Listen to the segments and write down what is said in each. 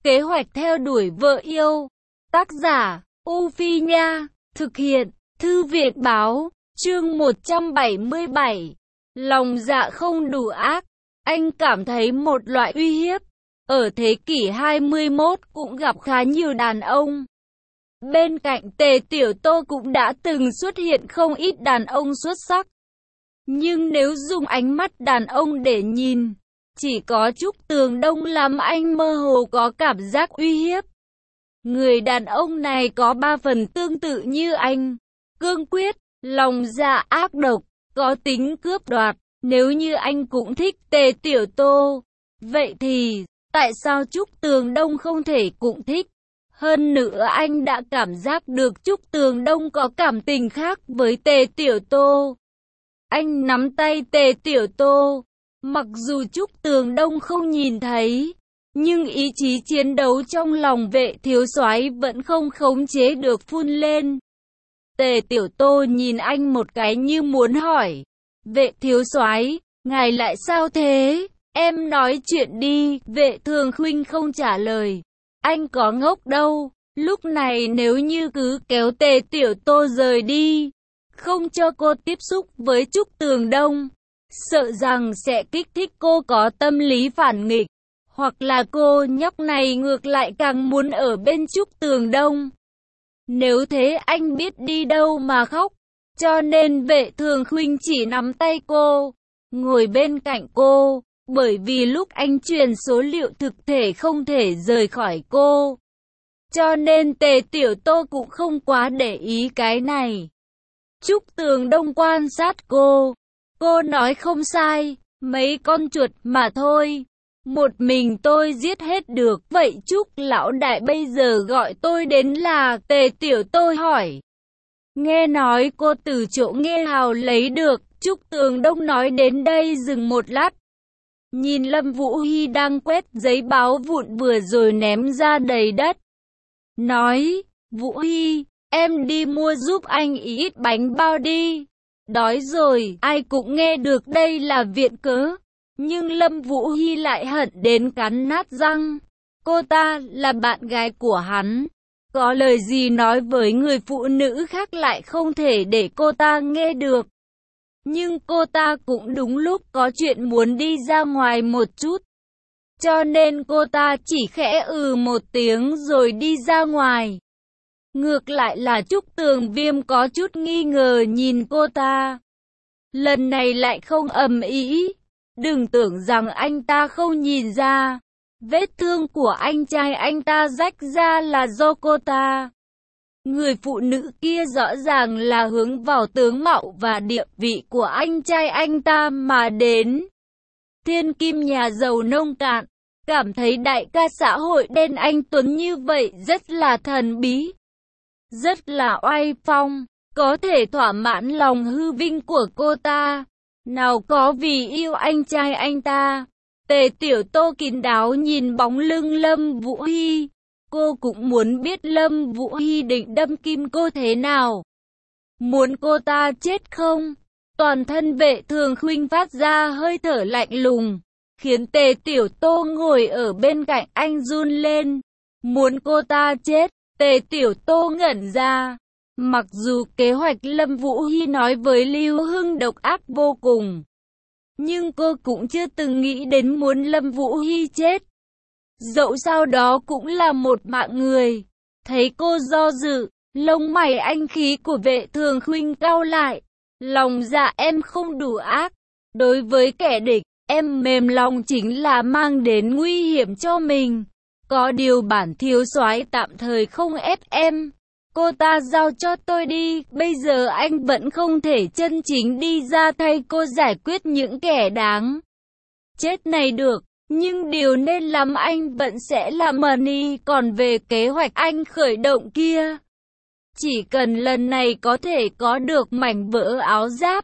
Kế hoạch theo đuổi vợ yêu. Tác giả, U Phi Nha. Thực hiện, Thư viện Báo. Chương 177. Lòng dạ không đủ ác. Anh cảm thấy một loại uy hiếp. Ở thế kỷ 21 cũng gặp khá nhiều đàn ông. Bên cạnh Tề Tiểu Tô cũng đã từng xuất hiện không ít đàn ông xuất sắc. Nhưng nếu dùng ánh mắt đàn ông để nhìn, chỉ có Trúc Tường Đông làm anh mơ hồ có cảm giác uy hiếp. Người đàn ông này có 3 phần tương tự như anh. Cương quyết, lòng dạ ác độc, có tính cướp đoạt. Nếu như anh cũng thích Tề Tiểu Tô, vậy thì tại sao Trúc Tường Đông không thể cũng thích? Hơn nữa anh đã cảm giác được Trúc Tường Đông có cảm tình khác với Tề Tiểu Tô. Anh nắm tay Tề Tiểu Tô, mặc dù Trúc Tường Đông không nhìn thấy, nhưng ý chí chiến đấu trong lòng Vệ thiếu soái vẫn không khống chế được phun lên. Tề Tiểu Tô nhìn anh một cái như muốn hỏi, Vệ thiếu soái, ngài lại sao thế? Em nói chuyện đi. Vệ Thường Khuynh không trả lời. Anh có ngốc đâu. Lúc này nếu như cứ kéo Tề Tiểu Tô rời đi, không cho cô tiếp xúc với Trúc Tường Đông, sợ rằng sẽ kích thích cô có tâm lý phản nghịch, hoặc là cô nhóc này ngược lại càng muốn ở bên Trúc Tường Đông. Nếu thế anh biết đi đâu mà khóc, cho nên Vệ Thường Khuynh chỉ nắm tay cô, ngồi bên cạnh cô, bởi vì lúc anh truyền số liệu thực thể không thể rời khỏi cô. Cho nên Tề Tiểu Tô cũng không quá để ý cái này. Trúc Tường Đông quan sát cô nói không sai, mấy con chuột mà thôi. Một mình tôi giết hết được, vậy Trúc lão đại bây giờ gọi tôi đến là? Tề Tiểu Tô hỏi. Nghe nói cô từ chỗ Nghe Hào lấy được. Trúc Tường Đông nói đến đây dừng một lát. Nhìn Lâm Vũ Hy đang quét giấy báo vụn vừa rồi ném ra đầy đất. Nói, Vũ Hy, em đi mua giúp anh ít bánh bao đi. Đói rồi, ai cũng nghe được đây là viện cớ. Nhưng Lâm Vũ Hy lại hận đến cắn nát răng. Cô ta là bạn gái của hắn. Có lời gì nói với người phụ nữ khác lại không thể để cô ta nghe được. Nhưng cô ta cũng đúng lúc có chuyện muốn đi ra ngoài một chút. Cho nên cô ta chỉ khẽ một tiếng rồi đi ra ngoài. Ngược lại là Trúc Tường Viêm có chút nghi ngờ nhìn cô ta. Lần này lại không ầm ĩ. Đừng tưởng rằng anh ta không nhìn ra. Vết thương của anh trai anh ta rách ra là do cô ta. Người phụ nữ kia rõ ràng là hướng vào tướng mạo và địa vị của anh trai anh ta mà đến. Thiên kim nhà giàu nông cạn, cảm thấy đại ca xã hội đen anh tuấn như vậy rất là thần bí, rất là oai phong, có thể thỏa mãn lòng hư vinh của cô ta. Nào có vì yêu anh trai anh ta. Tề Tiểu Tô kín đáo nhìn bóng lưng Lâm Vũ Hy. Cô cũng muốn biết Lâm Vũ Hy định đâm kim cô thế nào. Muốn cô ta chết không? Toàn thân Vệ Thường Khuynh phát ra hơi thở lạnh lùng, khiến Tề Tiểu Tô ngồi ở bên cạnh anh run lên. Muốn cô ta chết? Tề Tiểu Tô ngẩn ra. Mặc dù kế hoạch Lâm Vũ Hy nói với Lưu Hưng độc ác vô cùng, nhưng cô cũng chưa từng nghĩ đến muốn Lâm Vũ Hy chết. Dẫu sao đó cũng là một mạng người. Thấy cô do dự, lông mày anh khí của Vệ Thường Khuynh cau lại. Lòng dạ em không đủ ác. Đối với kẻ địch, em mềm lòng chính là mang đến nguy hiểm cho mình. Có điều bản thiếu soái tạm thời không ép em. Cô ta giao cho tôi đi. Bây giờ anh vẫn không thể chân chính đi ra thay cô giải quyết những kẻ đáng chết này được. Nhưng điều nên làm anh vẫn sẽ làm money. Còn về kế hoạch anh khởi động kia, chỉ cần lần này có thể có được mảnh vỡ áo giáp,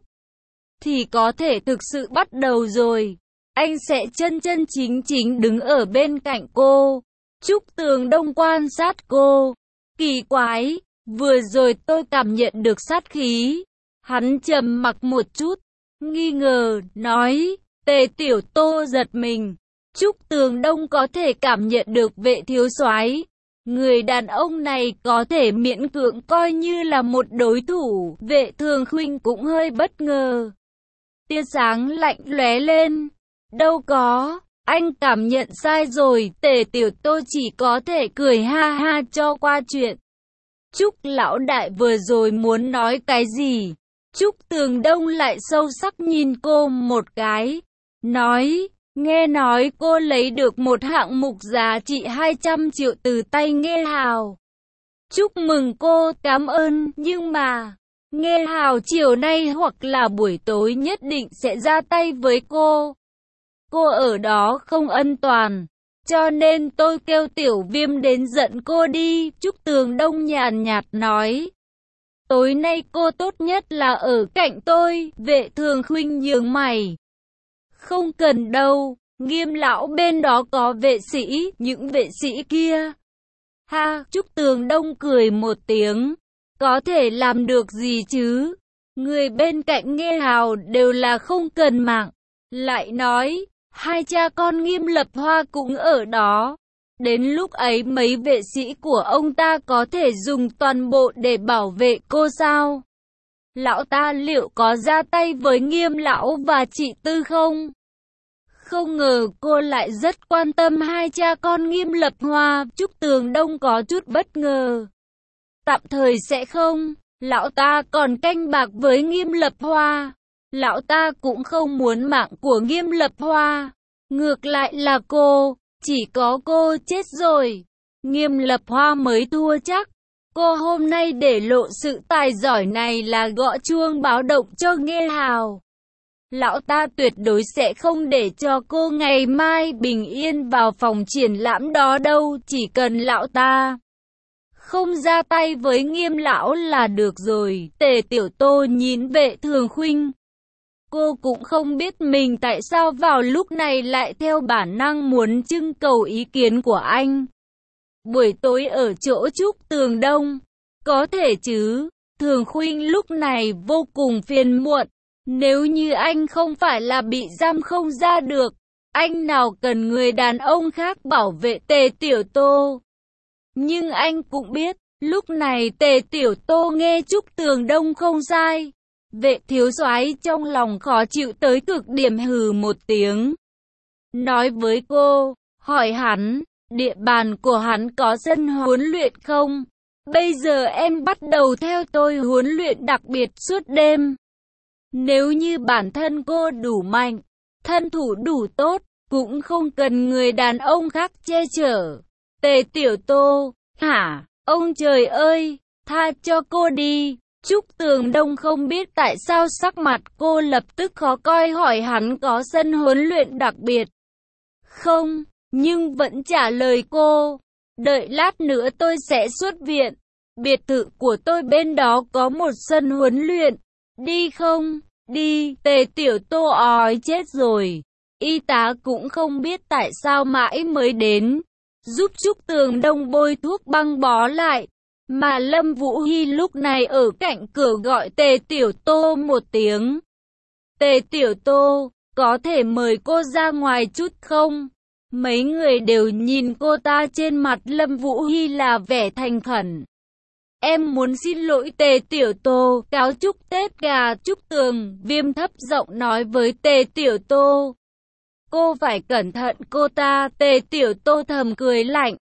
thì có thể thực sự bắt đầu rồi. Anh sẽ chân chân chính chính đứng ở bên cạnh cô. Trúc Tường Đông quan sát cô. Kỳ quái, vừa rồi tôi cảm nhận được sát khí. Hắn trầm mặc một chút, nghi ngờ, nói. Tề Tiểu Tô giật mình. Trúc Tường Đông có thể cảm nhận được Vệ thiếu soái, người đàn ông này có thể miễn cưỡng coi như là một đối thủ. Vệ Thường Khuynh cũng hơi bất ngờ. Tia sáng lạnh lóe lên. Đâu có, anh cảm nhận sai rồi. Tề Tiểu Tô chỉ có thể cười ha ha cho qua chuyện. Trúc lão đại vừa rồi muốn nói cái gì? Trúc Tường Đông lại sâu sắc nhìn cô một cái. Nói, nghe nói cô lấy được một hạng mục giá trị 200 triệu từ tay Nghê Hào. Chúc mừng cô, cảm ơn, nhưng mà Nghê Hào chiều nay hoặc là buổi tối nhất định sẽ ra tay với cô. Cô ở đó không an toàn, cho nên tôi kêu Tiểu Viêm đến giận cô đi. Trúc Tường Đông nhàn nhạt nói. Tối nay cô tốt nhất là ở cạnh tôi. Vệ Thường Khuynh nhướng mày. Không cần đâu, Nghiêm lão bên đó có vệ sĩ, những vệ sĩ kia. Ha, Trúc Tường Đông cười một tiếng. Có thể làm được gì chứ? Người bên cạnh Nghê Hào đều là không cần mạng. Lại nói, hai cha con Nghiêm Lập Hoa cũng ở đó. Đến lúc ấy mấy vệ sĩ của ông ta có thể dùng toàn bộ để bảo vệ cô sao? Lão ta liệu có ra tay với Nghiêm lão và chị Tư không? Không ngờ cô lại rất quan tâm hai cha con Nghiêm Lập Hoa. Trúc Tường Đông có chút bất ngờ. Tạm thời sẽ không, lão ta còn canh bạc với Nghiêm Lập Hoa. Lão ta cũng không muốn mạng của Nghiêm Lập Hoa. Ngược lại là cô, chỉ có cô chết rồi, Nghiêm Lập Hoa mới thua chắc. Cô hôm nay để lộ sự tài giỏi này là gõ chuông báo động cho Nghê Hào. Lão ta tuyệt đối sẽ không để cho cô ngày mai bình yên vào phòng triển lãm đó đâu. Chỉ cần lão ta không ra tay với Nghiêm lão là được rồi. Tề Tiểu Tô nhìn Vệ Thường Khuynh. Cô cũng không biết mình tại sao vào lúc này lại theo bản năng muốn trưng cầu ý kiến của anh. Buổi tối ở chỗ Trúc Tường Đông, có thể chứ? Thường Khuynh lúc này vô cùng phiền muộn. Nếu như anh không phải là bị giam không ra được, anh nào cần người đàn ông khác bảo vệ Tề Tiểu Tô. Nhưng anh cũng biết, lúc này Tề Tiểu Tô nghe Trúc Tường Đông không sai. Vệ thiếu soái trong lòng khó chịu tới cực điểm, hừ một tiếng. Nói với cô, hỏi hắn, địa bàn của hắn có sân huấn luyện không? Bây giờ em bắt đầu theo tôi huấn luyện đặc biệt suốt đêm. Nếu như bản thân cô đủ mạnh, thân thủ đủ tốt, cũng không cần người đàn ông khác che chở. Tề Tiểu Tô, hả? Ông trời ơi, tha cho cô đi. Trúc Tường Đông không biết tại sao sắc mặt cô lập tức khó coi, hỏi hắn có sân huấn luyện đặc biệt không, nhưng vẫn trả lời cô. Đợi lát nữa tôi sẽ xuất viện. Biệt thự của tôi bên đó có một sân huấn luyện. Đi không? Đi. Tề Tiểu Tô ói chết rồi. Y tá cũng không biết tại sao mãi mới đến, giúp Trúc Tường Đông bôi thuốc băng bó lại. Mà Lâm Vũ Hy lúc này ở cạnh cửa gọi Tề Tiểu Tô một tiếng. Tề Tiểu Tô, có thể mời cô ra ngoài chút không? Mấy người đều nhìn cô ta, trên mặt Lâm Vũ Hy là vẻ thành khẩn. Em muốn xin lỗi Tề Tiểu Tô, cáo chúc Tết gà. Trúc Tường Viêm thấp giọng nói với Tề Tiểu Tô. Cô phải cẩn thận cô ta. Tề Tiểu Tô thầm cười lạnh.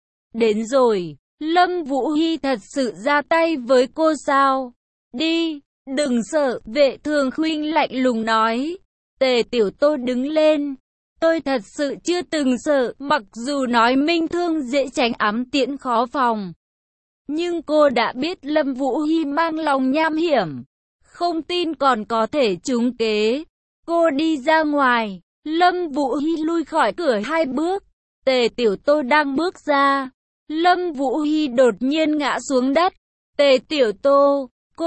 Đến rồi, Lâm Vũ Hy thật sự ra tay với cô sao? Đi, đừng sợ. Vệ Thường Khuynh lạnh lùng nói. Tề Tiểu Tô đứng lên. Tôi thật sự chưa từng sợ, mặc dù nói minh thương dễ tránh ám tiễn khó phòng. Nhưng cô đã biết Lâm Vũ Hy mang lòng nham hiểm, không tin còn có thể trúng kế. Cô đi ra ngoài, Lâm Vũ Hy lui khỏi cửa 2 bước. Tề Tiểu Tô đang bước ra, Lâm Vũ Hy đột nhiên ngã xuống đất. Tề Tiểu Tô,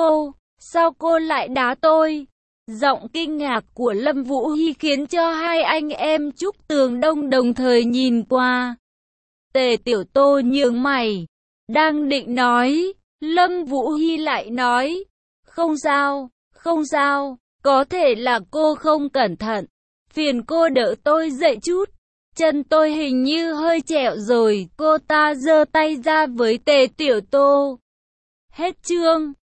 sao cô lại đá tôi? Giọng kinh ngạc của Lâm Vũ Hy khiến cho hai anh em Trúc Tường Đông đồng thời nhìn qua. Tề Tiểu Tô nhướng mày, đang định nói, Lâm Vũ Hy lại nói, không sao, có thể là cô không cẩn thận, phiền cô đỡ tôi dậy chút. Chân tôi hình như hơi trẹo rồi, cô ta giơ tay ra với Tề Tiểu Tô. Hết chương.